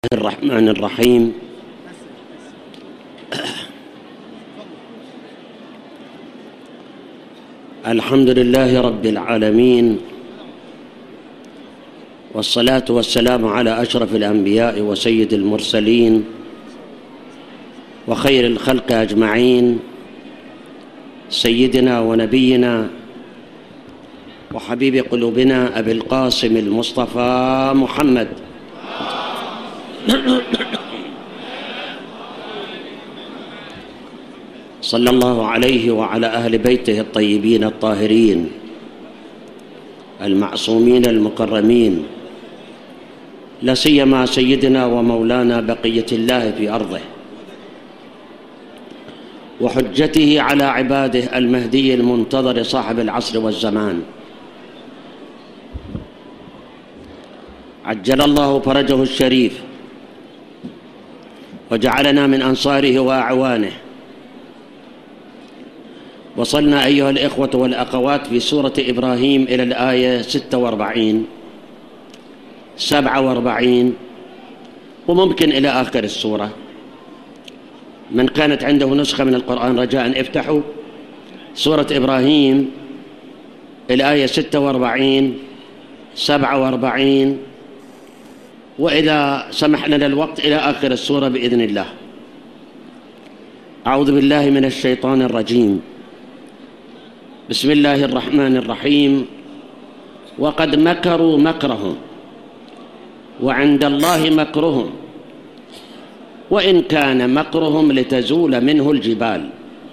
الرحمن الرحيم. الحمد لله رب العالمين، والصلاة والسلام على أشرف الأنبياء وسيد المرسلين وخير الخلق أجمعين، سيدنا ونبينا وحبيب قلوبنا أبي القاسم المصطفى محمد صلى الله عليه وعلى أهل بيته الطيبين الطاهرين المعصومين المكرمين، لا سيما سيدنا ومولانا بقية الله في أرضه وحجته على عباده المهدي المنتظر صاحب العصر والزمان، عجل الله فرجه الشريف وجعلنا من أنصاره وأعوانه. وصلنا أيها الإخوة والأخوات في سورة إبراهيم إلى الآية 46 47 وممكن إلى آخر السورة. من كانت عنده نسخة من القرآن رجاء افتحوا سورة إبراهيم الآية 46 47 وإذا سمح لنا الوقت إلى آخر السورة بإذن الله. أعوذ بالله من الشيطان الرجيم. بسم الله الرحمن الرحيم. وقد مكروا مكرهم وعند الله مكرهم وإن كان مكرهم لتزول منه الجبال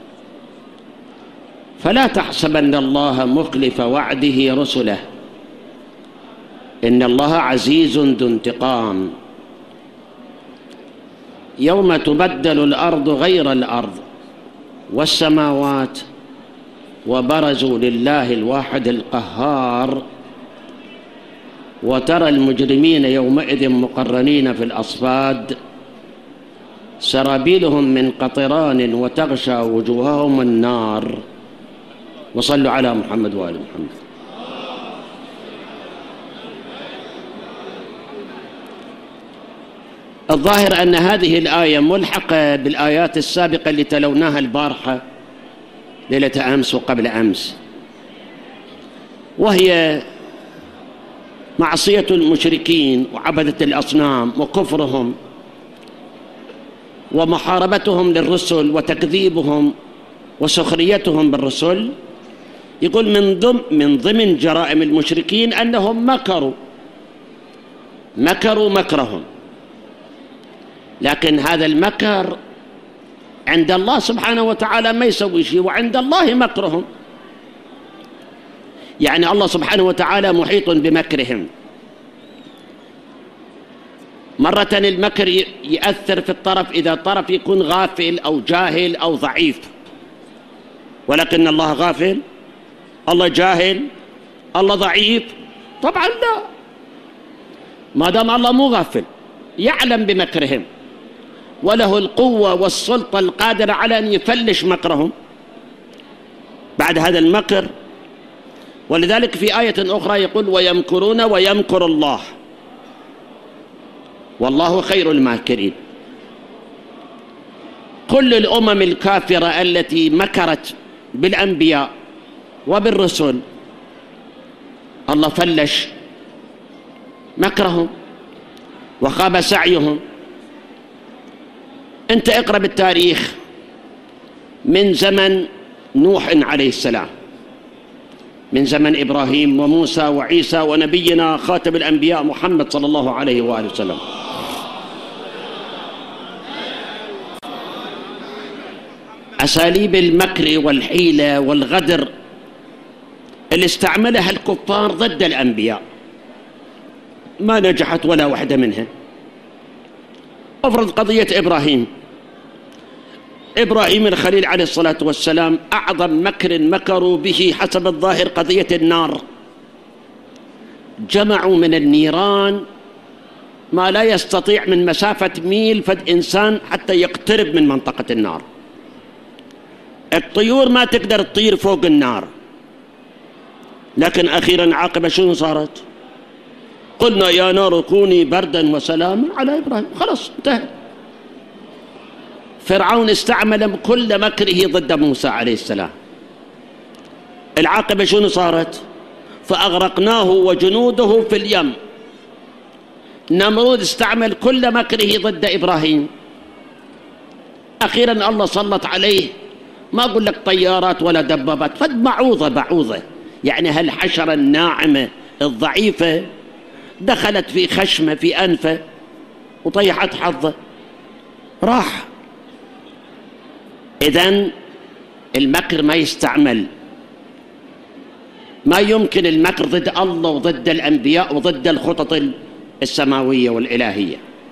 فلا تحسبن الله مخلف وعده رسله إن الله عزيز ذو انتقام. يوم تبدل الأرض غير الأرض والسماوات وبرزوا لله الواحد القهار وترى المجرمين يومئذ مقرنين في الأصفاد سرابيلهم من قطران وتغشى وجوههم النار. وصلوا على محمد وآل محمد. الظاهر أن هذه الآية ملحقة بالآيات السابقة اللي تلوناها البارحة ليلة أمس وقبل أمس، وهي معصية المشركين وعبدة الأصنام وكفرهم ومحاربتهم للرسل وتكذيبهم وسخريتهم بالرسل. يقول من ضمن جرائم المشركين أنهم مكروا مكرهم، لكن هذا المكر عند الله سبحانه وتعالى ما يسوي شيء، وعند الله مكرهم، يعني الله سبحانه وتعالى محيط بمكرهم. مرة المكر يأثر في الطرف إذا طرف يكون غافل أو جاهل أو ضعيف، ولكن الله غافل، الله جاهل، الله ضعيف؟ طبعا لا، ما دام الله مو غافل يعلم بمكرهم وله القوة والسلطة القادرة على أن يفلش مكرهم بعد هذا المكر. ولذلك في آية أخرى يقول ويمكرون ويمكر الله والله خير الماكرين. كل الأمم الكافرة التي مكرت بالأنبياء وبالرسل الله فلش مكرهم وخاب سعيهم. أنت اقرأ بالتاريخ من زمن نوح عليه السلام، من زمن إبراهيم وموسى وعيسى ونبينا خاتم الأنبياء محمد صلى الله عليه وآله وسلم. أساليب المكر والحيلة والغدر اللي استعملها الكفار ضد الأنبياء ما نجحت ولا واحدة منها. أفرض قضية إبراهيم الخليل عليه الصلاة والسلام، أعظم مكر مكروا به حسب الظاهر قضية النار. جمعوا من النيران ما لا يستطيع من مسافة ميل فد إنسان حتى يقترب من منطقة النار. الطيور ما تقدر تطير فوق النار، لكن أخيرا عاقبة شنو صارت؟ قلنا يا نار كوني بردا وسلاما على إبراهيم، خلاص انتهى. فرعون استعمل كل مكره ضد موسى عليه السلام. العاقبة شنو صارت؟ فأغرقناه وجنوده في اليم. نمرود استعمل كل مكره ضد إبراهيم. أخيرا الله سلط عليه، ما أقول لك طيارات ولا دبابات، فد بعوضة، يعني هالحشرة الناعمة الضعيفة دخلت في خشمه في أنفه وطيحت حظه، راح. إذن المكر ما يستعمل، ما يمكن المكر ضد الله وضد الأنبياء وضد الخطط السماوية والإلهية.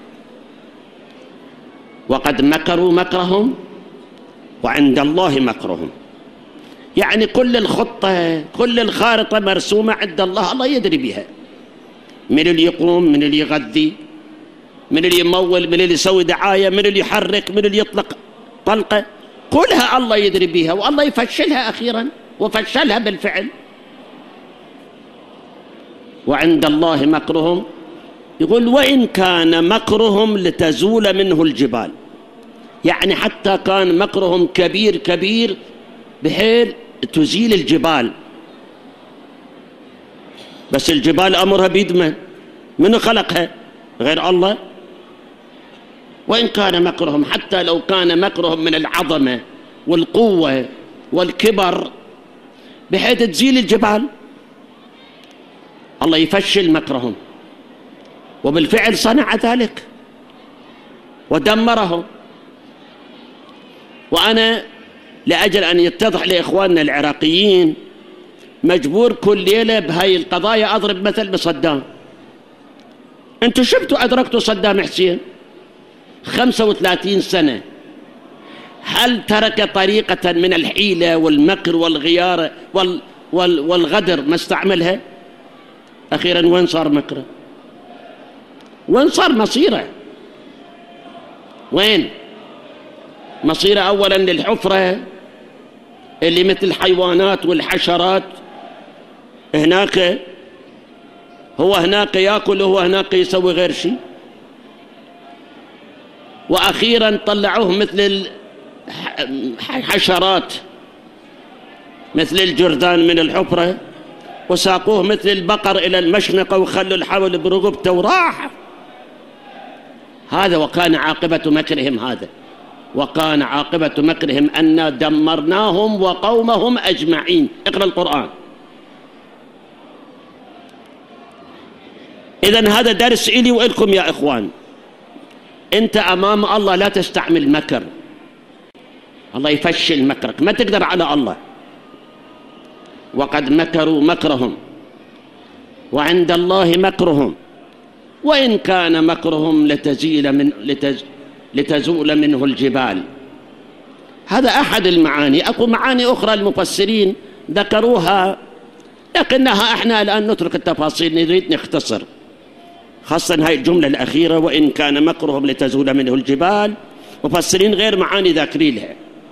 وقد مكروا مكرهم وعند الله مكرهم، يعني كل الخطة كل الخارطة مرسومة عند الله، الله يدري بها. من اللي يقوم، من اللي يغذي، من اللي يمول، من اللي يسوي دعاية، من اللي يحرك، من اللي يطلق طلقة، كلها الله يدري بها، والله يفشلها أخيرا، وفشلها بالفعل. وعند الله مكرهم، يقول وإن كان مكرهم لتزول منه الجبال، يعني حتى كان مكرهم كبير كبير بحيث تزيل الجبال، بس الجبال أمرها بيد من خلقها غير الله. وإن كان مكرهم، حتى لو كان مكرهم من العظمة والقوة والكبر بحيث تزيل الجبال، الله يفشل مكرهم، وبالفعل صنع ذلك ودمرهم. وأنا لأجل أن يتضح لإخواننا العراقيين مجبور كل ليلة بهاي القضايا أضرب مثل بصدام. أنتوا شفتوا أدركتوا صدام حسين 35 سنة، هل ترك طريقة من الحيلة والمكر والغيار والغدر ما استعملها؟ أخيرا وين صار مكره؟ وين صار مصيره؟ وين مصيره؟ أولا للحفرة اللي مثل الحيوانات والحشرات، هناك هو هناك يأكل، هو هناك يسوي غير شيء. وأخيرا طلعوه مثل الحشرات، مثل الجرذان من الحفرة، وساقوه مثل البقر إلى المشنقة وخلوا الحبل برقبته وراح. هذا وكان عاقبة مكرهم، هذا وكان عاقبة مكرهم أن دمرناهم وقومهم أجمعين. اقرأ القرآن. إذن هذا درس إلي وإلكم يا إخوان. أنت أمام الله لا تستعمل مكر، الله يفشل مكرك، ما تقدر على الله. وقد مكروا مكرهم وعند الله مكرهم وإن كان مكرهم لتزول منه الجبال. هذا أحد المعاني. أكو معاني أخرى المفسرين ذكروها، لكنها احنا الآن نترك التفاصيل، نريد نختصر، خاصة هاي الجملة الأخيرة وإن كان مكرهم لتزول منه الجبال. مفسرين غير معاني ذاكرين لها.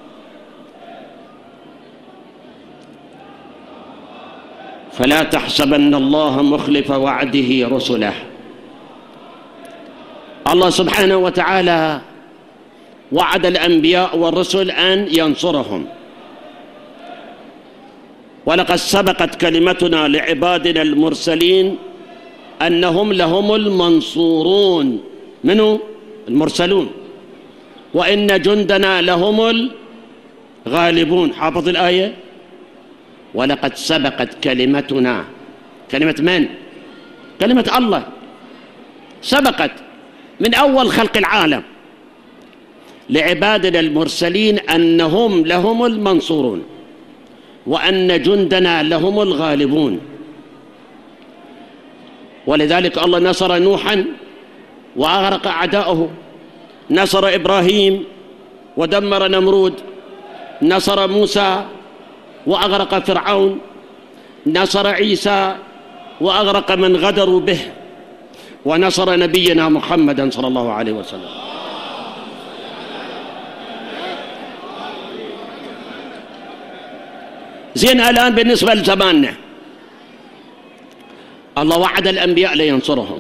فلا تحسبن الله مخلف وعده رسله. الله سبحانه وتعالى وعد الأنبياء والرسل أن ينصرهم، ولقد سبقت كلمتنا لعبادنا المرسلين أنهم لهم المنصورون. منو؟ المرسلون. وإن جندنا لهم الغالبون. حافظ الآية؟ ولقد سبقت كلمتنا. كلمة من؟ كلمة الله. سبقت من أول خلق العالم لعبادنا المرسلين أنهم لهم المنصورون وأن جندنا لهم الغالبون. ولذلك الله نصر نوحا وأغرق أعداءه، نصر إبراهيم ودمر نمرود، نصر موسى وأغرق فرعون، نصر عيسى وأغرق من غدروا به، ونصر نبينا محمدا صلى الله عليه وسلم. زين، الآن بالنسبة لزماننا الله وعد الأنبياء لينصرهم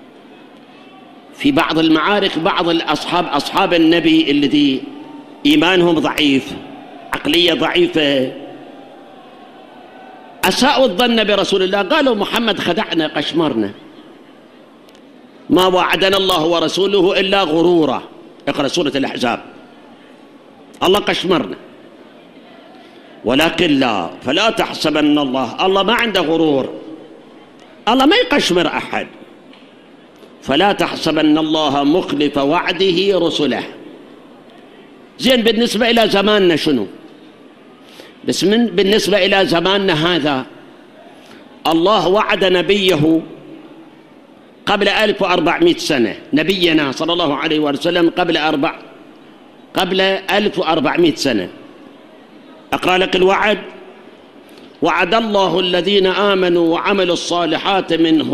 في بعض المعارك. بعض أصحاب النبي الذي إيمانهم ضعيف، عقلية ضعيفة، أساءوا الظن برسول الله، قالوا محمد خدعنا قشمرنا، ما وعدنا الله ورسوله إلا غرورا. اقرأ سورة الأحزاب، الله قشمرنا. ولكن لا، فلا تحسبن الله ما عنده غرور، الله ما يقشمر أحد. فلا تحسبن الله مخلف وعده رسله. زين، بالنسبة إلى زماننا شنو؟ بس بالنسبة إلى زماننا هذا، الله وعد نبيه قبل 1400 سنة، نبينا صلى الله عليه وسلم قبل 1400 سنة. أقرأ لك الوعد: وعد الله الذين آمنوا وعملوا الصالحات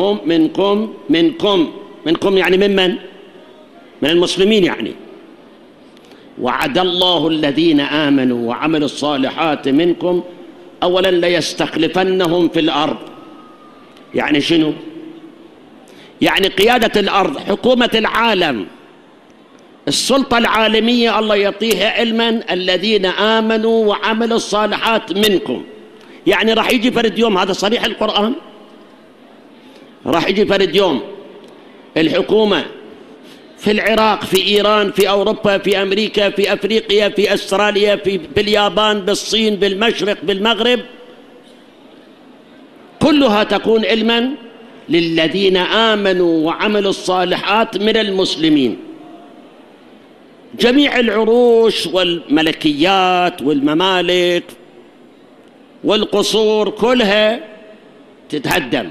منكم يعني ممن؟ من المسلمين يعني. وعد الله الذين آمنوا وعملوا الصالحات منكم أولا ليستخلفنهم في الأرض. يعني شنو؟ يعني قيادة الأرض، حكومة العالم، السلطة العالمية الله يعطيها علما الذين آمنوا وعملوا الصالحات منكم. يعني راح يجي فرد يوم، هذا صريح القرآن، راح يجي فرد يوم الحكومة في العراق، في إيران، في أوروبا، في أمريكا، في أفريقيا، في أستراليا، في اليابان، بالصين، بالمشرق، بالمغرب، كلها تكون علما للذين آمنوا وعملوا الصالحات من المسلمين. جميع العروش والملكيات والممالك والقصور كلها تتهدم.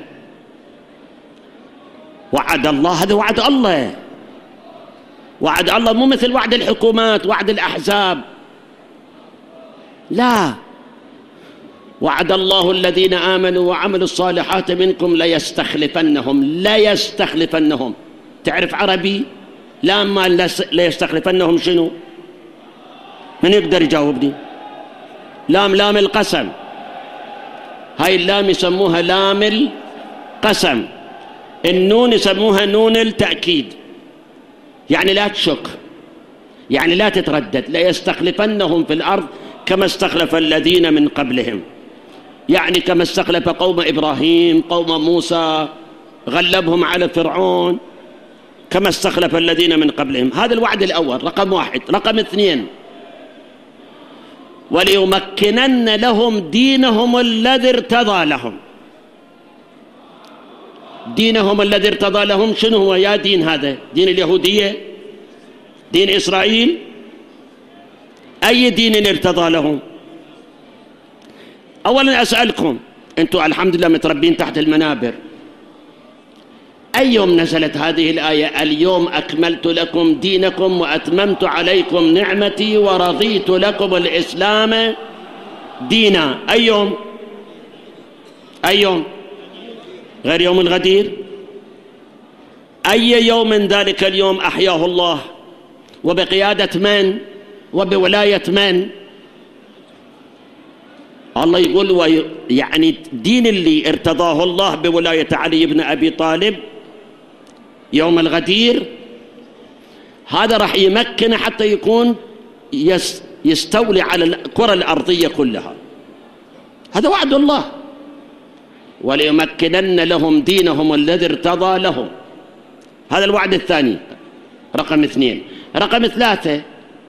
وعد الله، هذا وعد الله، وعد الله مو مثل وعد الحكومات، وعد الأحزاب، لا. وعد الله الذين آمنوا وعملوا الصالحات منكم ليستخلفنهم. تعرف عربي؟ لما ليستخلفنهم شنو؟ من يقدر يجاوبني؟ لام القسم. هاي اللام يسموها لام القسم، النون يسموها نون التأكيد. يعني لا تشك، يعني لا تتردد. ليستخلفنهم في الأرض كما استخلف الذين من قبلهم، يعني كما استخلف قوم إبراهيم، قوم موسى، غلبهم على فرعون، كما استخلف الذين من قبلهم. هذا الوعد الأول، رقم واحد. رقم اثنين: وليمكنن لهم دينهم الذي ارتضى لهم. دينهم الذي ارتضى لهم شنو هو يا دين؟ هذا دين اليهودية؟ دين إسرائيل؟ أي دين ارتضى لهم؟ أولا أسألكم، أنتم الحمد لله متربين تحت المنابر، أي يوم نزلت هذه الآية: اليوم أكملت لكم دينكم وأتممت عليكم نعمتي ورضيت لكم الإسلام دينا؟ أي يوم؟ أي يوم غير يوم الغدير؟ أي يوم من ذلك اليوم أحياه الله وبقيادة من وبولاية من؟ الله يقول يعني الدين اللي ارتضاه الله بولاية علي بن أبي طالب يوم الغدير، هذا راح يمكن حتى يكون يستولي على الكرة الأرضية كلها. هذا وعد الله. وليمكنن لهم دينهم الذي ارتضى لهم. هذا الوعد الثاني، رقم اثنين. رقم ثلاثة: